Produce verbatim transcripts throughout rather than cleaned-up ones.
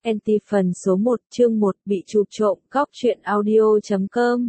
Anti phần số một chương một bị chụp trộm cóc truyện audio chấm com.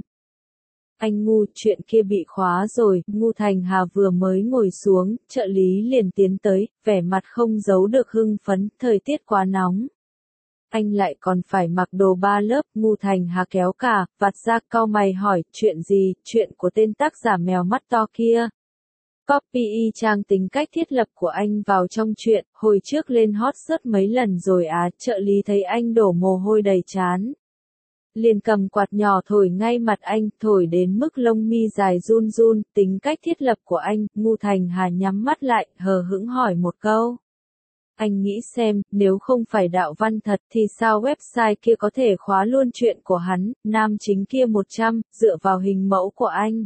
Anh ngu, chuyện kia bị khóa rồi, Ngu Thành Hà vừa mới ngồi xuống, trợ lý liền tiến tới, vẻ mặt không giấu được hưng phấn, thời tiết quá nóng. Anh lại còn phải mặc đồ ba lớp, Ngu Thành Hà kéo cả, vạt ra cau mày hỏi, chuyện gì, chuyện của tên tác giả mèo mắt to kia. Copy y chang tính cách thiết lập của anh vào trong chuyện, hồi trước lên hot search mấy lần rồi á, trợ lý thấy anh đổ mồ hôi đầy trán. Liền cầm quạt nhỏ thổi ngay mặt anh, thổi đến mức lông mi dài run run, tính cách thiết lập của anh, Ngu Thành Hà nhắm mắt lại, hờ hững hỏi một câu. Anh nghĩ xem, nếu không phải đạo văn thật thì sao website kia có thể khóa luôn chuyện của hắn, nam chính kia một trăm, dựa vào hình mẫu của anh.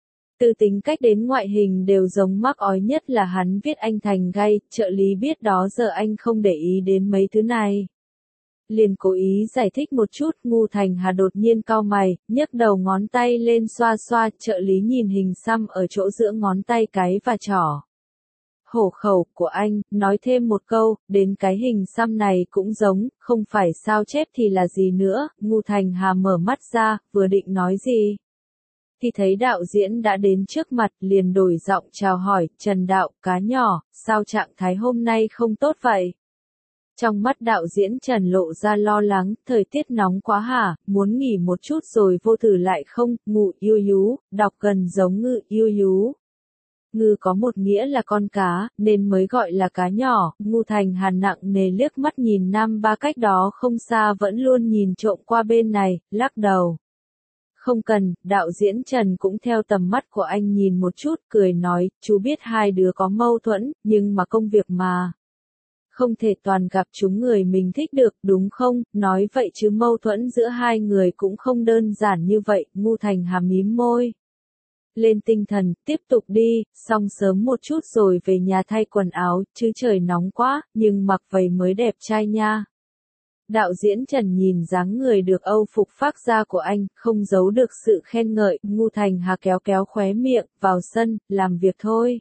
Từ tính cách đến ngoại hình đều giống mắc ói, nhất là hắn viết anh thành gay, trợ lý biết đó giờ anh không để ý đến mấy thứ này. Liền cố ý giải thích một chút, Ngu Thành Hà đột nhiên cau mày, nhấc đầu ngón tay lên xoa xoa, trợ lý nhìn hình xăm ở chỗ giữa ngón tay cái và trỏ. Hổ khẩu của anh, nói thêm một câu, đến cái hình xăm này cũng giống, không phải sao chép thì là gì nữa, Ngu Thành Hà mở mắt ra, vừa định nói gì. Thì thấy đạo diễn đã đến trước mặt, liền đổi giọng chào hỏi, Trần đạo, cá nhỏ, sao trạng thái hôm nay không tốt vậy? Trong mắt đạo diễn Trần lộ ra lo lắng, thời tiết nóng quá hả, muốn nghỉ một chút rồi vô thử lại không, ngủ yêu yú, đọc gần giống ngư yêu yú. Ngư có một nghĩa là con cá, nên mới gọi là cá nhỏ, Ngu Thành Hà nặng nề liếc mắt nhìn nam ba cách đó không xa vẫn luôn nhìn trộm qua bên này, lắc đầu. Không cần, đạo diễn Trần cũng theo tầm mắt của anh nhìn một chút, cười nói, chú biết hai đứa có mâu thuẫn, nhưng mà công việc mà. Không thể toàn gặp chúng người mình thích được, đúng không? Nói vậy chứ mâu thuẫn giữa hai người cũng không đơn giản như vậy, Ngu Thành Hà mím môi. Lên tinh thần, tiếp tục đi, xong sớm một chút rồi về nhà thay quần áo, chứ trời nóng quá, nhưng mặc vậy mới đẹp trai nha. Đạo diễn Trần nhìn dáng người được âu phục phác ra của anh, không giấu được sự khen ngợi, Ngu Thành Hà kéo kéo khóe miệng, vào sân, làm việc thôi.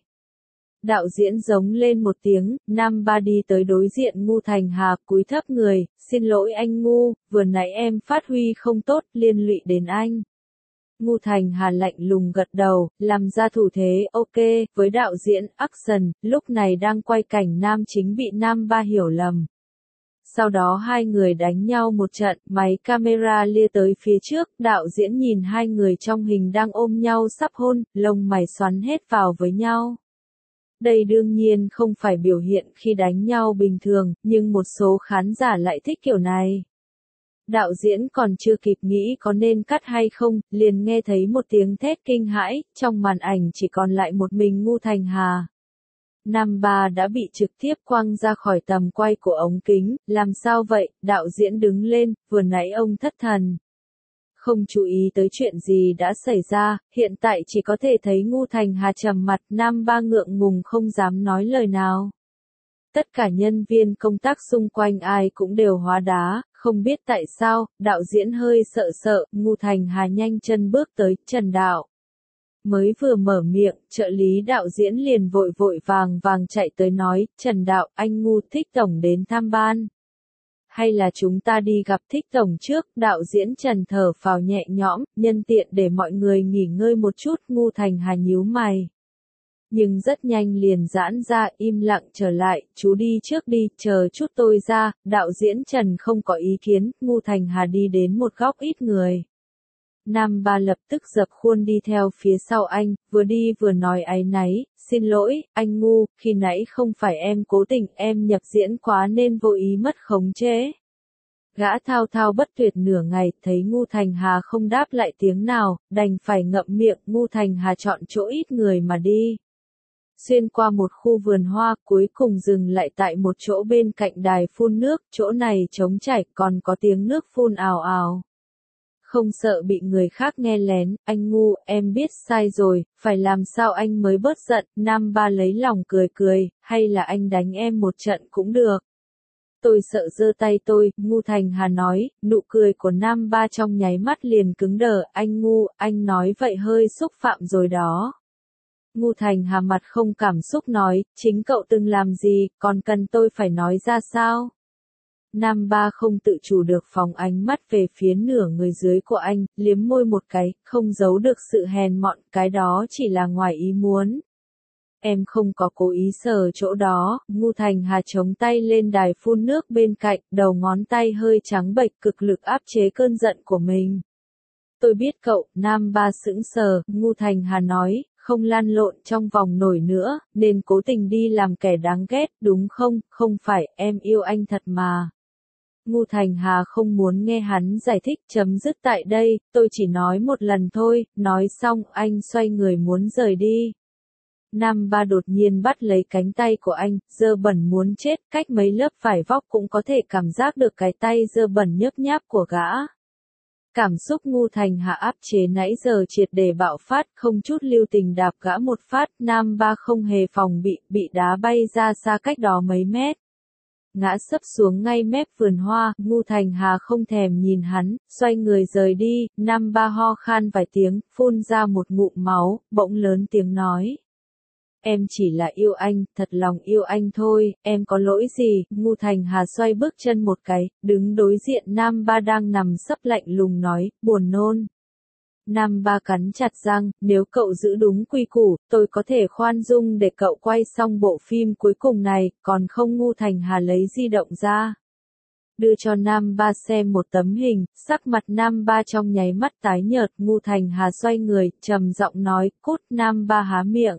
Đạo diễn giống lên một tiếng, nam ba đi tới đối diện Ngu Thành Hà, cúi thấp người, xin lỗi anh Ngu, vừa nãy em phát huy không tốt, liên lụy đến anh. Ngu Thành Hà lạnh lùng gật đầu, làm ra thủ thế, ok, với đạo diễn action, lúc này đang quay cảnh nam chính bị nam ba hiểu lầm. Sau đó hai người đánh nhau một trận, máy camera lia tới phía trước, đạo diễn nhìn hai người trong hình đang ôm nhau sắp hôn, lông mày xoắn hết vào với nhau. Đây đương nhiên không phải biểu hiện khi đánh nhau bình thường, nhưng một số khán giả lại thích kiểu này. Đạo diễn còn chưa kịp nghĩ có nên cắt hay không, liền nghe thấy một tiếng thét kinh hãi, trong màn ảnh chỉ còn lại một mình Ngu Thành Hà. Nam ba đã bị trực tiếp quăng ra khỏi tầm quay của ống kính, làm sao vậy, đạo diễn đứng lên, vừa nãy ông thất thần. Không chú ý tới chuyện gì đã xảy ra, hiện tại chỉ có thể thấy Ngu Thành Hà trầm mặt, nam ba ngượng ngùng không dám nói lời nào. Tất cả nhân viên công tác xung quanh ai cũng đều hóa đá, không biết tại sao, đạo diễn hơi sợ sợ, Ngu Thành Hà nhanh chân bước tới, Trần đạo. Mới vừa mở miệng, trợ lý đạo diễn liền vội vội vàng vàng chạy tới nói, Trần đạo, anh Ngu thích tổng đến thăm ban. Hay là chúng ta đi gặp thích tổng trước, đạo diễn Trần thở phào nhẹ nhõm, nhân tiện để mọi người nghỉ ngơi một chút, Ngu Thành Hà nhíu mày. Nhưng rất nhanh liền giãn ra, im lặng trở lại, chú đi trước đi, chờ chút tôi ra, đạo diễn Trần không có ý kiến, Ngu Thành Hà đi đến một góc ít người. Nam ba lập tức dập khuôn đi theo phía sau anh, vừa đi vừa nói áy náy, xin lỗi, anh Ngu, khi nãy không phải em cố tình, em nhập diễn quá nên vô ý mất khống chế. Gã thao thao bất tuyệt nửa ngày, thấy Ngu Thành Hà không đáp lại tiếng nào, đành phải ngậm miệng, Ngu Thành Hà chọn chỗ ít người mà đi. Xuyên qua một khu vườn hoa, cuối cùng dừng lại tại một chỗ bên cạnh đài phun nước, chỗ này trống trải, còn có tiếng nước phun ào ào. Không sợ bị người khác nghe lén, anh Ngu, em biết sai rồi, phải làm sao anh mới bớt giận, nam ba lấy lòng cười cười, hay là anh đánh em một trận cũng được. Tôi sợ giơ tay tôi, Ngu Thành Hà nói, nụ cười của nam ba trong nháy mắt liền cứng đờ, anh Ngu, anh nói vậy hơi xúc phạm rồi đó. Ngu Thành Hà mặt không cảm xúc nói, chính cậu từng làm gì, còn cần tôi phải nói ra sao? Nam Ba không tự chủ được phóng ánh mắt về phía nửa người dưới của anh, liếm môi một cái, không giấu được sự hèn mọn, cái đó chỉ là ngoài ý muốn. Em không có cố ý sờ chỗ đó, Ngu Thành Hà chống tay lên đài phun nước bên cạnh, đầu ngón tay hơi trắng bệch cực lực áp chế cơn giận của mình. Tôi biết cậu, Nam Ba sững sờ, Ngu Thành Hà nói, không lăn lộn trong vòng nổi nữa, nên cố tình đi làm kẻ đáng ghét, đúng không, không phải, em yêu anh thật mà. Ngu Thành Hà không muốn nghe hắn giải thích, chấm dứt tại đây, tôi chỉ nói một lần thôi, nói xong anh xoay người muốn rời đi. Nam Ba đột nhiên bắt lấy cánh tay của anh, dơ bẩn muốn chết, cách mấy lớp vải vóc cũng có thể cảm giác được cái tay dơ bẩn nhớp nháp của gã. Cảm xúc Ngu Thành Hà áp chế nãy giờ triệt để bạo phát, không chút lưu tình đạp gã một phát, Nam Ba không hề phòng bị, bị đá bay ra xa cách đó mấy mét. Ngã sấp xuống ngay mép vườn hoa, Ngu Thành Hà không thèm nhìn hắn, xoay người rời đi, Nam Ba ho khan vài tiếng, phun ra một ngụm máu, bỗng lớn tiếng nói. Em chỉ là yêu anh, thật lòng yêu anh thôi, em có lỗi gì, Ngu Thành Hà xoay bước chân một cái, đứng đối diện Nam Ba đang nằm sấp lạnh lùng nói, buồn nôn. Nam Ba cắn chặt răng, nếu cậu giữ đúng quy củ, tôi có thể khoan dung để cậu quay xong bộ phim cuối cùng này, còn không. Ngu Thành Hà lấy di động ra. Đưa cho Nam Ba xem một tấm hình, sắc mặt Nam Ba trong nháy mắt tái nhợt, Ngu Thành Hà xoay người, trầm giọng nói, cút. Nam Ba há miệng.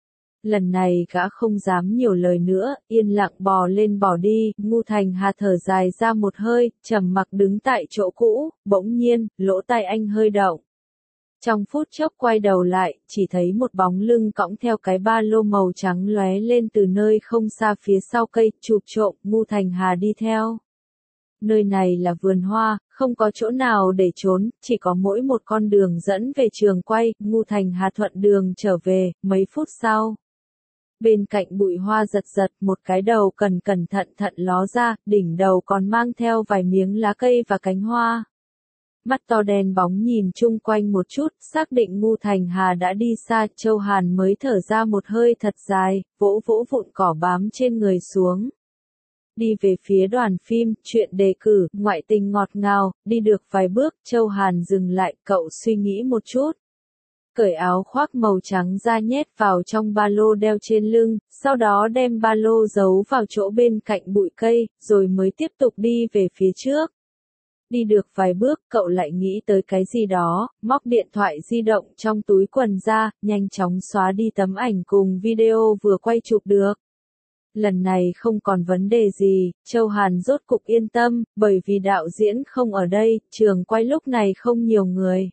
Lần này gã không dám nhiều lời nữa, yên lặng bò lên bò đi, Ngu Thành Hà thở dài ra một hơi, trầm mặc đứng tại chỗ cũ, bỗng nhiên, lỗ tai anh hơi động. Trong phút chốc quay đầu lại, chỉ thấy một bóng lưng cõng theo cái ba lô màu trắng lóe lên từ nơi không xa phía sau cây, chụp trộm, Ngu Thành Hà đi theo. Nơi này là vườn hoa, không có chỗ nào để trốn, chỉ có mỗi một con đường dẫn về trường quay, Ngu Thành Hà thuận đường trở về, mấy phút sau. Bên cạnh bụi hoa giật giật, một cái đầu cần cẩn thận thận ló ra, đỉnh đầu còn mang theo vài miếng lá cây và cánh hoa. Mắt to đen bóng nhìn chung quanh một chút, xác định Ngu Thành Hà đã đi xa, Châu Hàn mới thở ra một hơi thật dài, vỗ vỗ vụn cỏ bám trên người xuống. Đi về phía đoàn phim, chuyện đề cử, ngoại tình ngọt ngào, đi được vài bước, Châu Hàn dừng lại, cậu suy nghĩ một chút. Cởi áo khoác màu trắng ra nhét vào trong ba lô đeo trên lưng, sau đó đem ba lô giấu vào chỗ bên cạnh bụi cây, rồi mới tiếp tục đi về phía trước. Đi được vài bước, cậu lại nghĩ tới cái gì đó, móc điện thoại di động trong túi quần ra, nhanh chóng xóa đi tấm ảnh cùng video vừa quay chụp được. Lần này không còn vấn đề gì, Châu Hàn rốt cục yên tâm, bởi vì đạo diễn không ở đây, trường quay lúc này không nhiều người.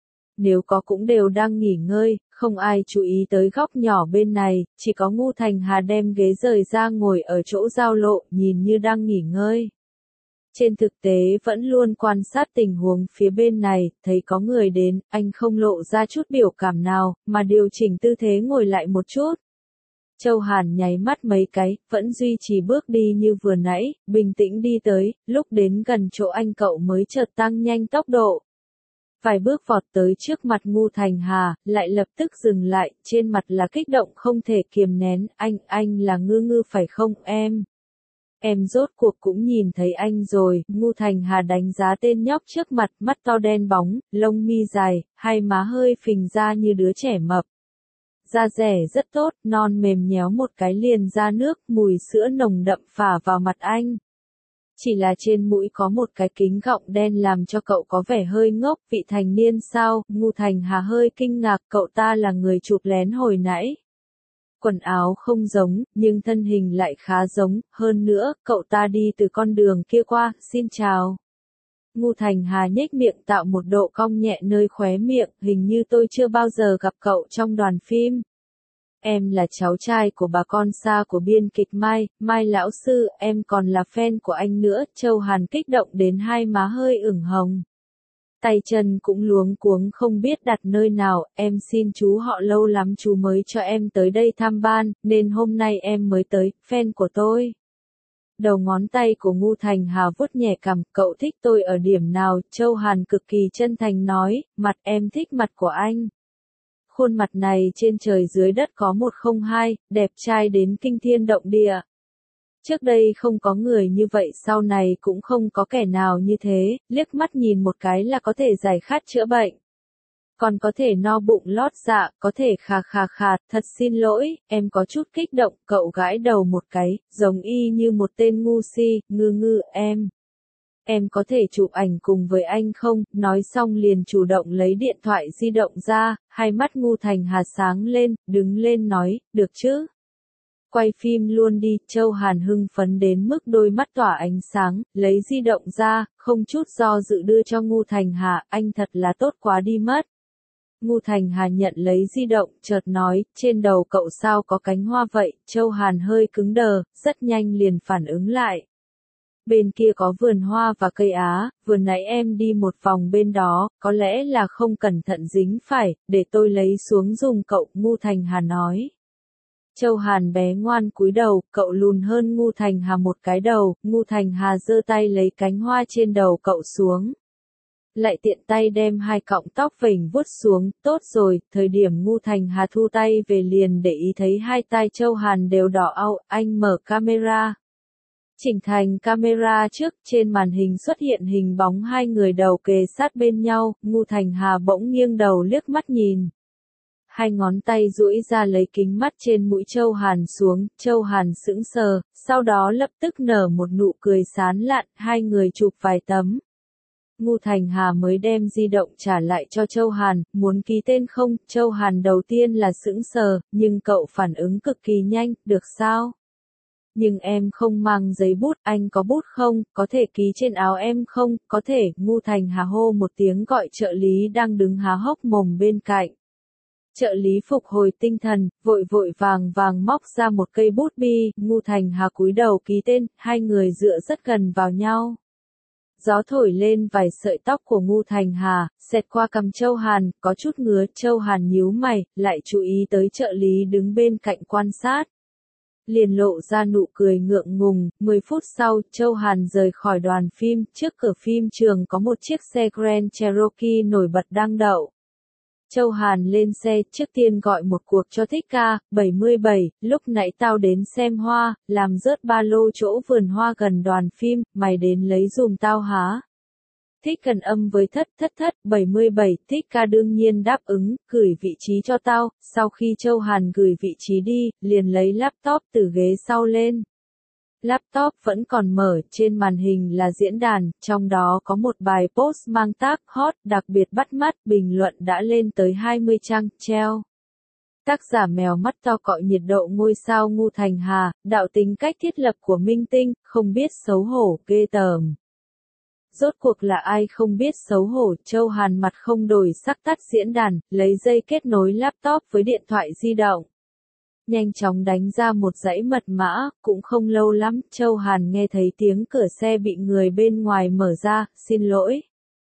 Nếu có cũng đều đang nghỉ ngơi, không ai chú ý tới góc nhỏ bên này, chỉ có Ngu Thành Hà đem ghế rời ra ngồi ở chỗ giao lộ, nhìn như đang nghỉ ngơi. Trên thực tế vẫn luôn quan sát tình huống phía bên này, thấy có người đến, anh không lộ ra chút biểu cảm nào, mà điều chỉnh tư thế ngồi lại một chút. Châu Hàn nháy mắt mấy cái, vẫn duy trì bước đi như vừa nãy, bình tĩnh đi tới, lúc đến gần chỗ anh cậu mới chợt tăng nhanh tốc độ. Vài bước vọt tới trước mặt Ngu Thành Hà, lại lập tức dừng lại, trên mặt là kích động không thể kiềm nén, anh, anh là Ngư Ngư phải không em? Em rốt cuộc cũng nhìn thấy anh rồi, Ngu Thành Hà đánh giá tên nhóc trước mặt, mắt to đen bóng, lông mi dài, hai má hơi phình ra như đứa trẻ mập. Da rẻ rất tốt, non mềm nhéo một cái liền ra nước, mùi sữa nồng đậm phả vào mặt anh. Chỉ là trên mũi có một cái kính gọng đen làm cho cậu có vẻ hơi ngốc, vị thành niên sao, Ngu Thành Hà hơi kinh ngạc, cậu ta là người chụp lén hồi nãy. Quần áo không giống, nhưng thân hình lại khá giống, hơn nữa, cậu ta đi từ con đường kia qua, xin chào. Ngu Thành Hà nhếch miệng tạo một độ cong nhẹ nơi khóe miệng, hình như tôi chưa bao giờ gặp cậu trong đoàn phim. Em là cháu trai của bà con xa của biên kịch Mai, Mai lão sư, em còn là fan của anh nữa, Châu Hàn kích động đến hai má hơi ửng hồng. Tay chân cũng luống cuống không biết đặt nơi nào, em xin chú họ lâu lắm chú mới cho em tới đây thăm ban, nên hôm nay em mới tới, fan của tôi. Đầu ngón tay của Ngu Thành Hà vuốt nhẹ cằm, cậu thích tôi ở điểm nào, Châu Hàn cực kỳ chân thành nói, mặt em thích mặt của anh. Khuôn mặt này trên trời dưới đất có một không hai, đẹp trai đến kinh thiên động địa. Trước đây không có người như vậy, sau này cũng không có kẻ nào như thế, liếc mắt nhìn một cái là có thể giải khát chữa bệnh. Còn có thể no bụng lót dạ, có thể khà khà khà, thật xin lỗi, em có chút kích động, cậu gãi đầu một cái, giống y như một tên ngu si, ngư ngư, em. Em có thể chụp ảnh cùng với anh không? Nói xong liền chủ động lấy điện thoại di động ra, hai mắt Ngu Thành Hà sáng lên, đứng lên nói, được chứ? Quay phim luôn đi, Châu Hàn hưng phấn đến mức đôi mắt tỏa ánh sáng, lấy di động ra, không chút do dự đưa cho Ngu Thành Hà, anh thật là tốt quá đi mất. Ngu Thành Hà nhận lấy di động, chợt nói, trên đầu cậu sao có cánh hoa vậy, Châu Hàn hơi cứng đờ, rất nhanh liền phản ứng lại. Bên kia có vườn hoa và cây á, vừa nãy em đi một vòng bên đó, có lẽ là không cẩn thận dính phải, để tôi lấy xuống dùng cậu, Ngu Thành Hà nói. Châu Hàn bé ngoan cúi đầu, cậu lùn hơn Ngu Thành Hà một cái đầu, Ngu Thành Hà giơ tay lấy cánh hoa trên đầu cậu xuống. Lại tiện tay đem hai cọng tóc vểnh vuốt xuống, tốt rồi, thời điểm Ngu Thành Hà thu tay về liền để ý thấy hai tai Châu Hàn đều đỏ au, anh mở camera. Chỉnh thành camera trước, trên màn hình xuất hiện hình bóng hai người đầu kề sát bên nhau, Ngu Thành Hà bỗng nghiêng đầu liếc mắt nhìn. Hai ngón tay duỗi ra lấy kính mắt trên mũi Châu Hàn xuống, Châu Hàn sững sờ, sau đó lập tức nở một nụ cười sán lạn, hai người chụp vài tấm. Ngu Thành Hà mới đem di động trả lại cho Châu Hàn, muốn ký tên không? Châu Hàn đầu tiên là sững sờ, nhưng cậu phản ứng cực kỳ nhanh, được sao? Nhưng em không mang giấy bút, anh có bút không, có thể ký trên áo em không, có thể, Ngu Thành Hà hô một tiếng gọi trợ lý đang đứng há hốc mồm bên cạnh. Trợ lý phục hồi tinh thần, vội vội vàng vàng móc ra một cây bút bi, Ngu Thành Hà cúi đầu ký tên, hai người dựa rất gần vào nhau. Gió thổi lên vài sợi tóc của Ngu Thành Hà, xẹt qua cằm Châu Hàn, có chút ngứa, Châu Hàn nhíu mày, lại chú ý tới trợ lý đứng bên cạnh quan sát. Liền lộ ra nụ cười ngượng ngùng, mười phút sau, Châu Hàn rời khỏi đoàn phim, trước cửa phim trường có một chiếc xe Grand Cherokee nổi bật đang đậu. Châu Hàn lên xe, trước tiên gọi một cuộc cho Thích Ca, bảy mươi bảy, lúc nãy tao đến xem hoa, làm rớt ba lô chỗ vườn hoa gần đoàn phim, mày đến lấy dùm tao há. Thích Cần âm với thất thất thất, bảy mươi bảy, Thích Ca đương nhiên đáp ứng, gửi vị trí cho tao, sau khi Châu Hàn gửi vị trí đi, liền lấy laptop từ ghế sau lên. Laptop vẫn còn mở, trên màn hình là diễn đàn, trong đó có một bài post mang tag hot, đặc biệt bắt mắt, bình luận đã lên tới hai mươi trang, treo. Tác giả mèo mắt to cọ nhiệt độ ngôi sao Ngu Thành Hà, đạo tính cách thiết lập của minh tinh, không biết xấu hổ, ghê tởm. Rốt cuộc là ai không biết xấu hổ, Châu Hàn mặt không đổi sắc tắt diễn đàn, lấy dây kết nối laptop với điện thoại di động. Nhanh chóng đánh ra một dãy mật mã, cũng không lâu lắm, Châu Hàn nghe thấy tiếng cửa xe bị người bên ngoài mở ra, xin lỗi.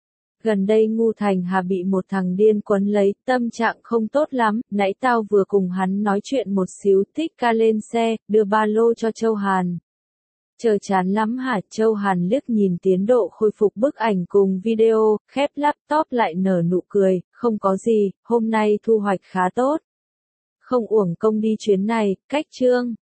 Gần đây Ngu Thành Hà bị một thằng điên quấn lấy, tâm trạng không tốt lắm, nãy tao vừa cùng hắn nói chuyện một xíu, Thích Ca lên xe, đưa ba lô cho Châu Hàn. Chờ chán lắm hả? Châu Hàn liếc nhìn tiến độ khôi phục bức ảnh cùng video, khép laptop lại nở nụ cười, không có gì, hôm nay thu hoạch khá tốt. Không uổng công đi chuyến này, cách chương.